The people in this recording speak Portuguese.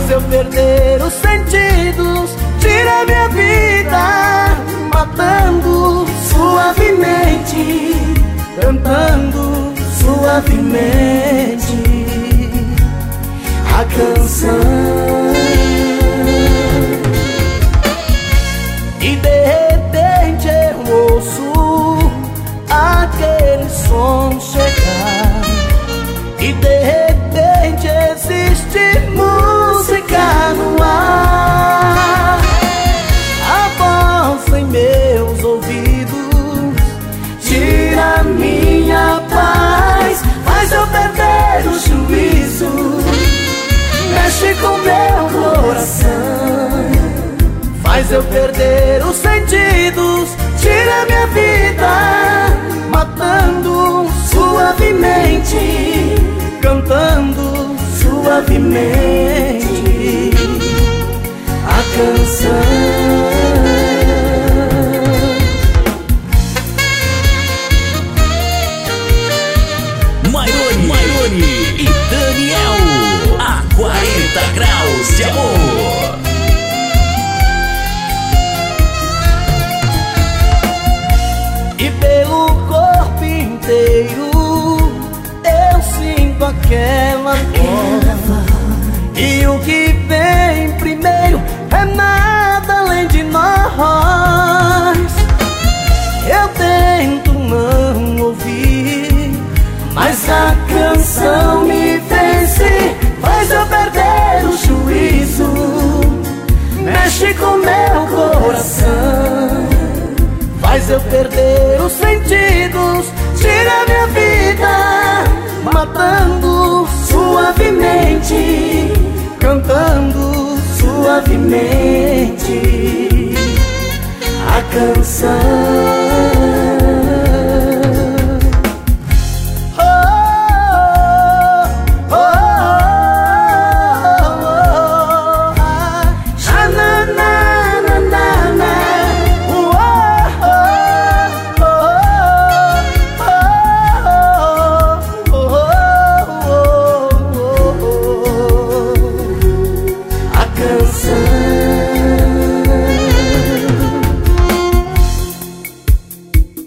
faz eu perder os sentidos, tira minha vida, matando suavemente, cantando suavemente a canção. E de repente eu ouço aquele som chegar, e de repente existe música no ar. A voz em meus ouvidos tira minha paz, faz eu perder o juízo, mexe com meu coração, faz eu perder os sentidos, tira minha vida, matando suavemente, cantando suavemente a canção. Maione e Daniel, a 40 graus de amor. E pelo corpo inteiro eu sinto aquela voz, e o que vem primeiro é nada além de nós. Eu tento não ouvir, mas a canção me vence, faz eu perder o juízo, mexe com meu coração, faz eu perder os sentidos, tira minha vida, matando suavemente, cantando suavemente a canção.